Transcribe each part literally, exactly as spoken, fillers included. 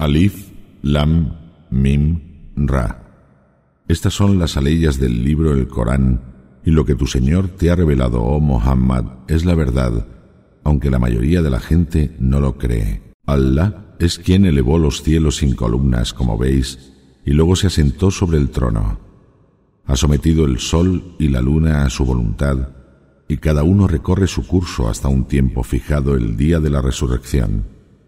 Alif, Lam, Mim, Ra. Estas son las aleyas del libro el Corán, y lo que tu Señor te ha revelado, oh Muhammad, es la verdad, aunque la mayoría de la gente no lo cree. Allah es quien elevó los cielos sin columnas, como veis, y luego se asentó sobre el trono. Ha sometido el sol y la luna a su voluntad, y cada uno recorre su curso hasta un tiempo fijado, el día de la resurrección.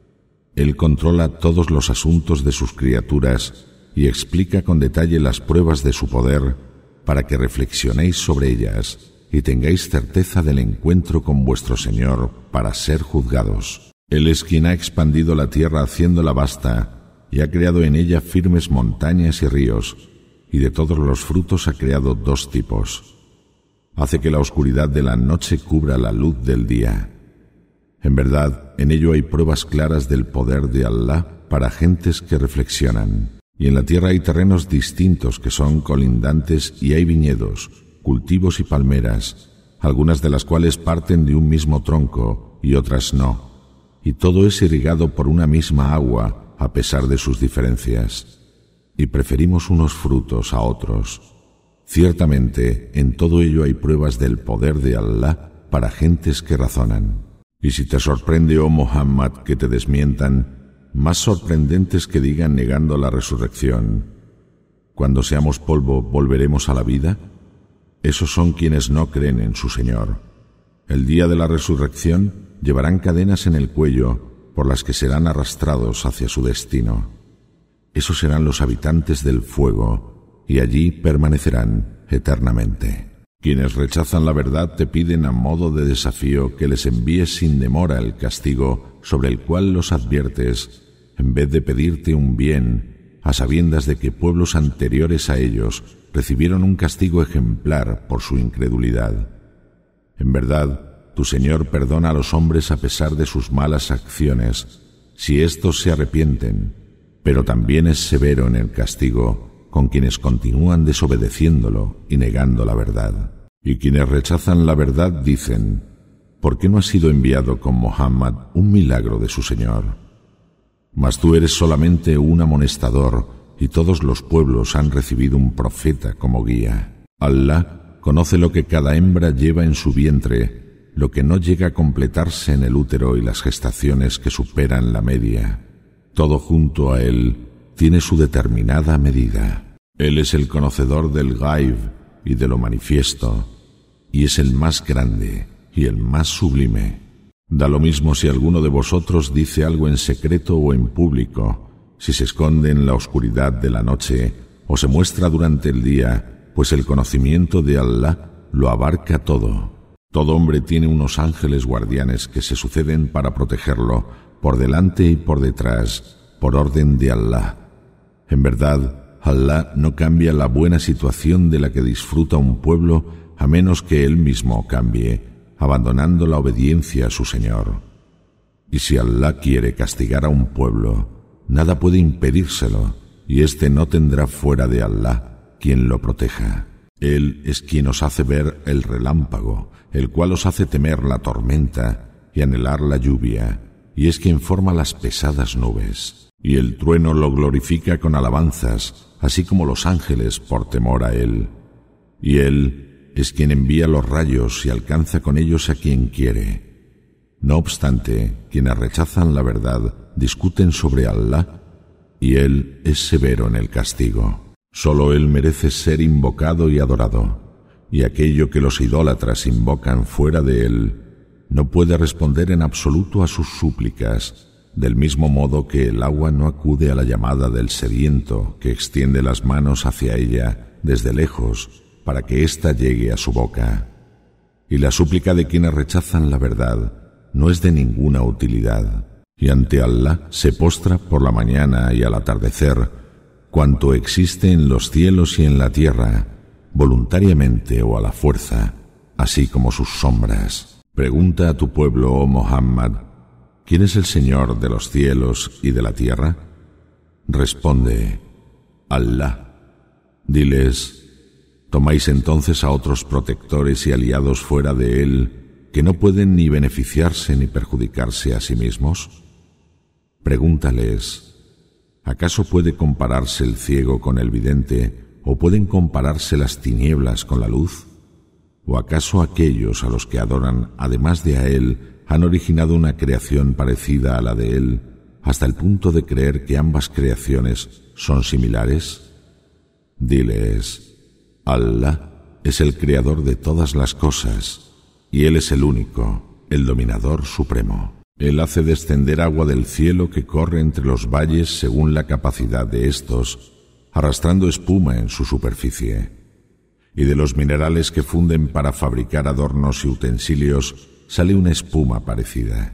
Él controla todos los asuntos de sus criaturas y explica con detalle las pruebas de su poder para que reflexionéis sobre ellas y tengáis certeza del encuentro con vuestro Señor para ser juzgados. Él es quien ha expandido la tierra haciéndola vasta y ha creado en ella firmes montañas y ríos, y de todos los frutos ha creado dos tipos. Hace que la oscuridad de la noche cubra la luz del día. En verdad, en ello hay pruebas claras del poder de Allah para gentes que reflexionan. Y en la tierra hay terrenos distintos que son colindantes, y hay viñedos, cultivos y palmeras, algunas de las cuales parten de un mismo tronco y otras no. Y todo es irrigado por una misma agua, a pesar de sus diferencias. Y preferimos unos frutos a otros. Ciertamente, en todo ello hay pruebas del poder de Allah para gentes que razonan. Y si te sorprende, oh Muhammad, que te desmientan, más sorprendentes que digan negando la resurrección: cuando seamos polvo, ¿volveremos a la vida? Esos son quienes no creen en su Señor. El día de la resurrección llevarán cadenas en el cuello por las que serán arrastrados hacia su destino. Esos serán los habitantes del fuego, y allí permanecerán eternamente. Quienes rechazan la verdad te piden a modo de desafío que les envíes sin demora el castigo sobre el cual los adviertes, en vez de pedirte un bien, a sabiendas de que pueblos anteriores a ellos recibieron un castigo ejemplar por su incredulidad. En verdad, tu Señor perdona a los hombres a pesar de sus malas acciones, si éstos se arrepienten, pero también es severo en el castigo con quienes continúan desobedeciéndolo y negando la verdad. Y quienes rechazan la verdad dicen: ¿por qué no ha sido enviado con Muhammad un milagro de su Señor? Mas tú eres solamente un amonestador, y todos los pueblos han recibido un profeta como guía. Allah conoce lo que cada hembra lleva en su vientre, lo que no llega a completarse en el útero y las gestaciones que superan la media. Todo junto a Él tiene su determinada medida. Él es el conocedor del ghaib y de lo manifiesto, y es el más grande y el más sublime. Da lo mismo si alguno de vosotros dice algo en secreto o en público, si se esconde en la oscuridad de la noche o se muestra durante el día, pues el conocimiento de Allah lo abarca todo. Todo hombre tiene unos ángeles guardianes que se suceden para protegerlo, por delante y por detrás, por orden de Allah. En verdad, Allah no cambia la buena situación de la que disfruta un pueblo a menos que él mismo cambie, abandonando la obediencia a su Señor. Y si Allah quiere castigar a un pueblo, nada puede impedírselo, y éste no tendrá fuera de Allah quien lo proteja. Él es quien os hace ver el relámpago, el cual os hace temer la tormenta y anhelar la lluvia, y es quien forma las pesadas nubes. Y el trueno lo glorifica con alabanzas, así como los ángeles por temor a él. Y él es quien envía los rayos y alcanza con ellos a quien quiere. No obstante, quienes rechazan la verdad discuten sobre Allah, y él es severo en el castigo. Solo él merece ser invocado y adorado, y aquello que los idólatras invocan fuera de él no puede responder en absoluto a sus súplicas, del mismo modo que el agua no acude a la llamada del sediento que extiende las manos hacia ella desde lejos para que ésta llegue a su boca. Y la súplica de quienes rechazan la verdad no es de ninguna utilidad, y ante Allah se postra por la mañana y al atardecer cuanto existe en los cielos y en la tierra, voluntariamente o a la fuerza, así como sus sombras. Pregunta a tu pueblo, oh Muhammad, ¿quién es el Señor de los cielos y de la tierra? Responde: Allah. Diles: ¿tomáis entonces a otros protectores y aliados fuera de él que no pueden ni beneficiarse ni perjudicarse a sí mismos? Pregúntales: ¿Acaso puede compararse el ciego con el vidente, o pueden compararse las tinieblas con la luz? ¿O acaso aquellos a los que adoran, además de a Él, han originado una creación parecida a la de Él, hasta el punto de creer que ambas creaciones son similares? Diles: Allah es el creador de todas las cosas, y Él es el único, el dominador supremo. Él hace descender agua del cielo que corre entre los valles según la capacidad de éstos, arrastrando espuma en su superficie. Y de los minerales que funden para fabricar adornos y utensilios sale una espuma parecida.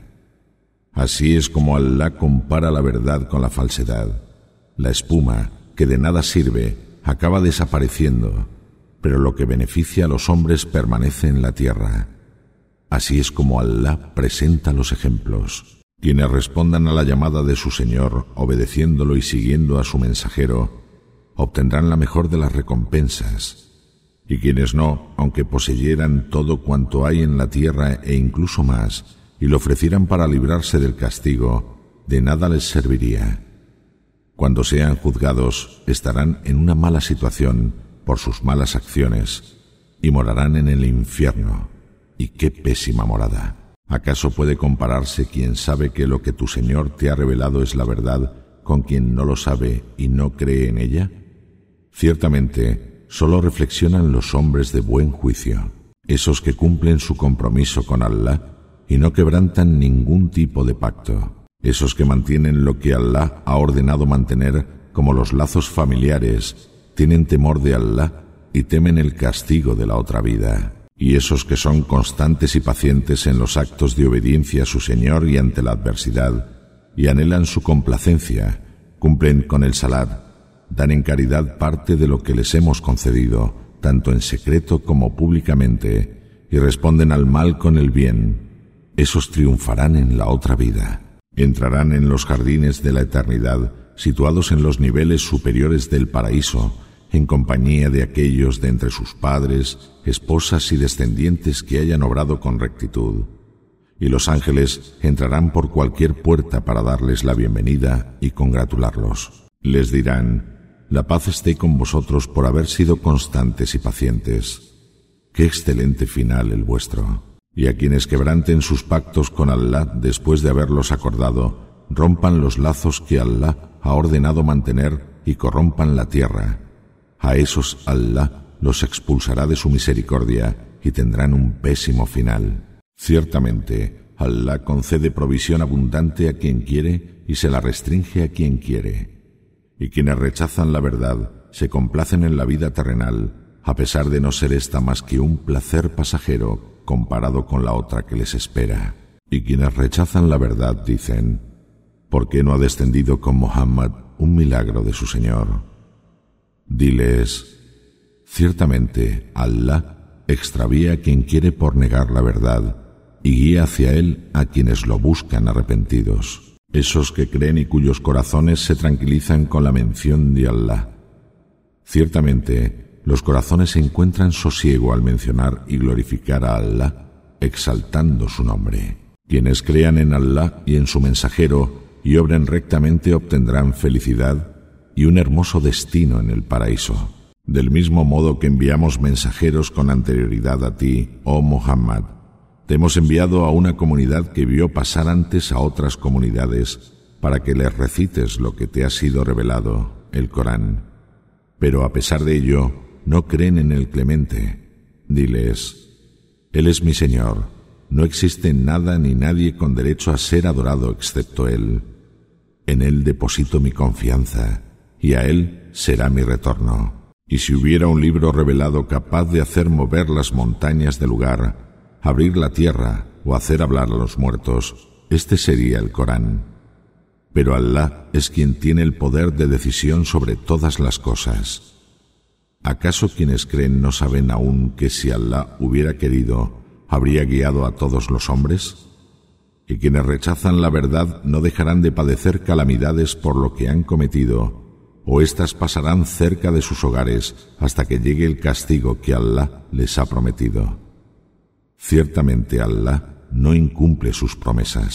Así es como Allah compara la verdad con la falsedad. La espuma, que de nada sirve, acaba desapareciendo, pero lo que beneficia a los hombres permanece en la tierra. Así es como Allah presenta los ejemplos. Quienes respondan a la llamada de su Señor, obedeciéndolo y siguiendo a su mensajero, obtendrán la mejor de las recompensas. Y quienes no, aunque poseyeran todo cuanto hay en la tierra e incluso más, y lo ofrecieran para librarse del castigo, de nada les serviría. Cuando sean juzgados, estarán en una mala situación por sus malas acciones, y morarán en el infierno. ¡Y qué pésima morada! ¿Acaso puede compararse quien sabe que lo que tu Señor te ha revelado es la verdad con quien no lo sabe y no cree en ella? Ciertamente, solo reflexionan los hombres de buen juicio, esos que cumplen su compromiso con Allah y no quebrantan ningún tipo de pacto, esos que mantienen lo que Allah ha ordenado mantener, como los lazos familiares, tienen temor de Allah y temen el castigo de la otra vida. Y esos que son constantes y pacientes en los actos de obediencia a su Señor y ante la adversidad, y anhelan su complacencia, cumplen con el salat, dan en caridad parte de lo que les hemos concedido, tanto en secreto como públicamente, y responden al mal con el bien. Esos triunfarán en la otra vida. Entrarán en los jardines de la eternidad, situados en los niveles superiores del paraíso, en compañía de aquellos de entre sus padres, esposas y descendientes que hayan obrado con rectitud. Y los ángeles entrarán por cualquier puerta para darles la bienvenida y congratularlos. Les dirán: la paz esté con vosotros por haber sido constantes y pacientes. ¡Qué excelente final el vuestro! Y a quienes quebranten sus pactos con Allah después de haberlos acordado, rompan los lazos que Allah ha ordenado mantener y corrompan la tierra. A esos Allah los expulsará de su misericordia y tendrán un pésimo final. Ciertamente, Allah concede provisión abundante a quien quiere y se la restringe a quien quiere. Y quienes rechazan la verdad se complacen en la vida terrenal, a pesar de no ser esta más que un placer pasajero comparado con la otra que les espera. Y quienes rechazan la verdad dicen: ¿por qué no ha descendido con Muhammad un milagro de su Señor? Diles: ciertamente Allah extravía a quien quiere por negar la verdad y guía hacia él a quienes lo buscan arrepentidos, esos que creen y cuyos corazones se tranquilizan con la mención de Allah. Ciertamente los corazones se encuentran sosiego al mencionar y glorificar a Allah, exaltando su nombre. Quienes crean en Allah y en su mensajero y obren rectamente obtendrán felicidad y un hermoso destino en el paraíso. Del mismo modo que enviamos mensajeros con anterioridad a ti, oh Muhammad, te hemos enviado a una comunidad que vio pasar antes a otras comunidades para que les recites lo que te ha sido revelado, el Corán. Pero a pesar de ello, no creen en el Clemente. Diles: Él es mi Señor, no existe nada ni nadie con derecho a ser adorado excepto Él. En Él deposito mi confianza, y a Él será mi retorno. Y si hubiera un libro revelado capaz de hacer mover las montañas del lugar, abrir la tierra o hacer hablar a los muertos, este sería el Corán. Pero Allah es quien tiene el poder de decisión sobre todas las cosas. ¿Acaso quienes creen no saben aún que si Allah hubiera querido, habría guiado a todos los hombres? Y quienes rechazan la verdad no dejarán de padecer calamidades por lo que han cometido, o éstas pasarán cerca de sus hogares hasta que llegue el castigo que Allah les ha prometido. Ciertamente Allah no incumple sus promesas.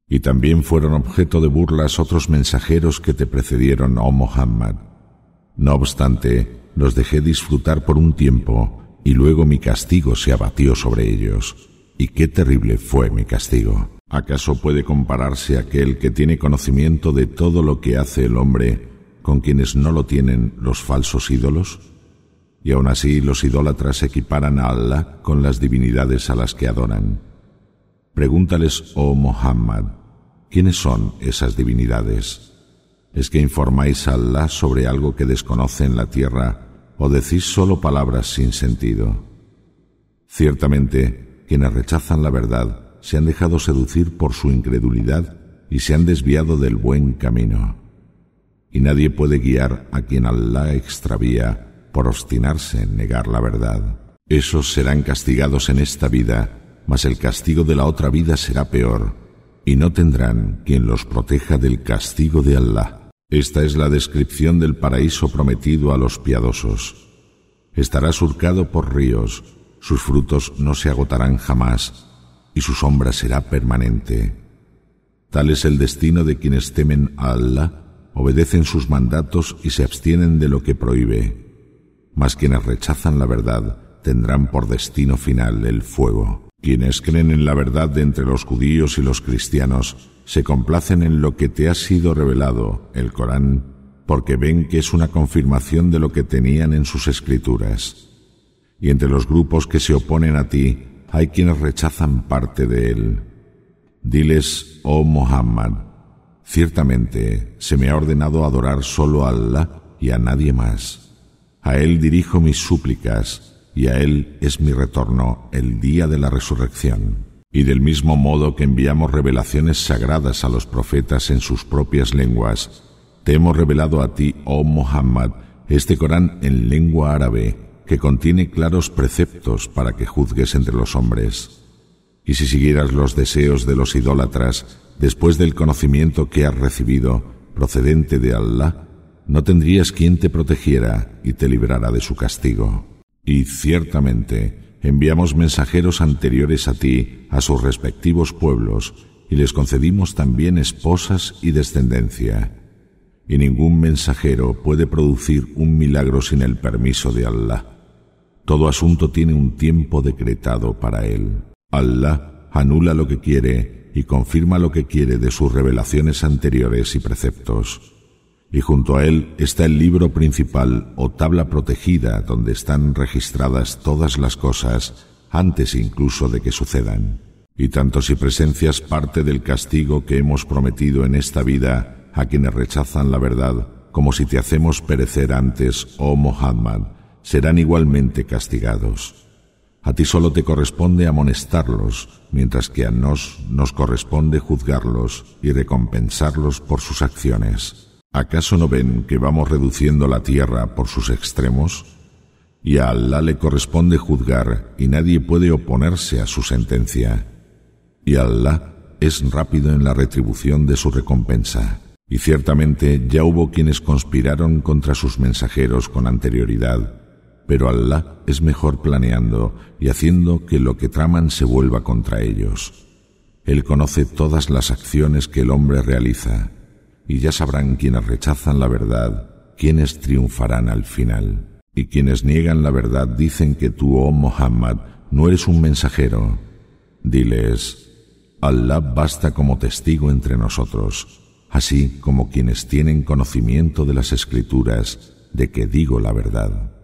Y también fueron objeto de burlas otros mensajeros que te precedieron, oh Muhammad. No obstante, los dejé disfrutar por un tiempo, y luego mi castigo se abatió sobre ellos. Y qué terrible fue mi castigo. ¿Acaso puede compararse aquel que tiene conocimiento de todo lo que hace el hombre con quienes no lo tienen los falsos ídolos? Y aún así los idólatras equiparan a Allah con las divinidades a las que adoran. Pregúntales, oh Muhammad, ¿quiénes son esas divinidades? ¿Es que informáis a Allah sobre algo que desconoce en la tierra o decís solo palabras sin sentido? Ciertamente, quienes rechazan la verdad se han dejado seducir por su incredulidad y se han desviado del buen camino. Y nadie puede guiar a quien Allah extravía por obstinarse en negar la verdad. Esos serán castigados en esta vida, mas el castigo de la otra vida será peor, y no tendrán quien los proteja del castigo de Allah. Esta es la descripción del paraíso prometido a los piadosos. Estará surcado por ríos, sus frutos no se agotarán jamás, y su sombra será permanente. Tal es el destino de quienes temen a Allah, obedecen sus mandatos y se abstienen de lo que prohíbe. Mas quienes rechazan la verdad tendrán por destino final el fuego. Quienes creen en la verdad de entre los judíos y los cristianos se complacen en lo que te ha sido revelado, el Corán, porque ven que es una confirmación de lo que tenían en sus escrituras. Y entre los grupos que se oponen a ti hay quienes rechazan parte de él. Diles, oh Muhammad, ciertamente se me ha ordenado adorar solo a Allah y a nadie más. A Él dirijo mis súplicas, y a Él es mi retorno el día de la resurrección. Y del mismo modo que enviamos revelaciones sagradas a los profetas en sus propias lenguas, te hemos revelado a ti, oh Muhammad, este Corán en lengua árabe, que contiene claros preceptos para que juzgues entre los hombres. Y si siguieras los deseos de los idólatras, después del conocimiento que has recibido, procedente de Allah, no tendrías quien te protegiera y te librara de su castigo. Y ciertamente enviamos mensajeros anteriores a ti a sus respectivos pueblos y les concedimos también esposas y descendencia. Y ningún mensajero puede producir un milagro sin el permiso de Allah. Todo asunto tiene un tiempo decretado para él. Allah anula lo que quiere y confirma lo que quiere de sus revelaciones anteriores y preceptos. Y junto a él está el libro principal o tabla protegida donde están registradas todas las cosas antes incluso de que sucedan. Y tanto si presencias parte del castigo que hemos prometido en esta vida a quienes rechazan la verdad, como si te hacemos perecer antes, oh Muhammad, serán igualmente castigados. A ti solo te corresponde amonestarlos, mientras que a nos nos corresponde juzgarlos y recompensarlos por sus acciones. ¿Acaso no ven que vamos reduciendo la tierra por sus extremos? Y a Allah le corresponde juzgar y nadie puede oponerse a su sentencia. Y Allah es rápido en la retribución de su recompensa. Y ciertamente ya hubo quienes conspiraron contra sus mensajeros con anterioridad, pero Allah es mejor planeando y haciendo que lo que traman se vuelva contra ellos. Él conoce todas las acciones que el hombre realiza, y ya sabrán quienes rechazan la verdad, quienes triunfarán al final. Y quienes niegan la verdad dicen que tú, oh Muhammad, no eres un mensajero. Diles, Allah basta como testigo entre nosotros, así como quienes tienen conocimiento de las Escrituras, de que digo la verdad.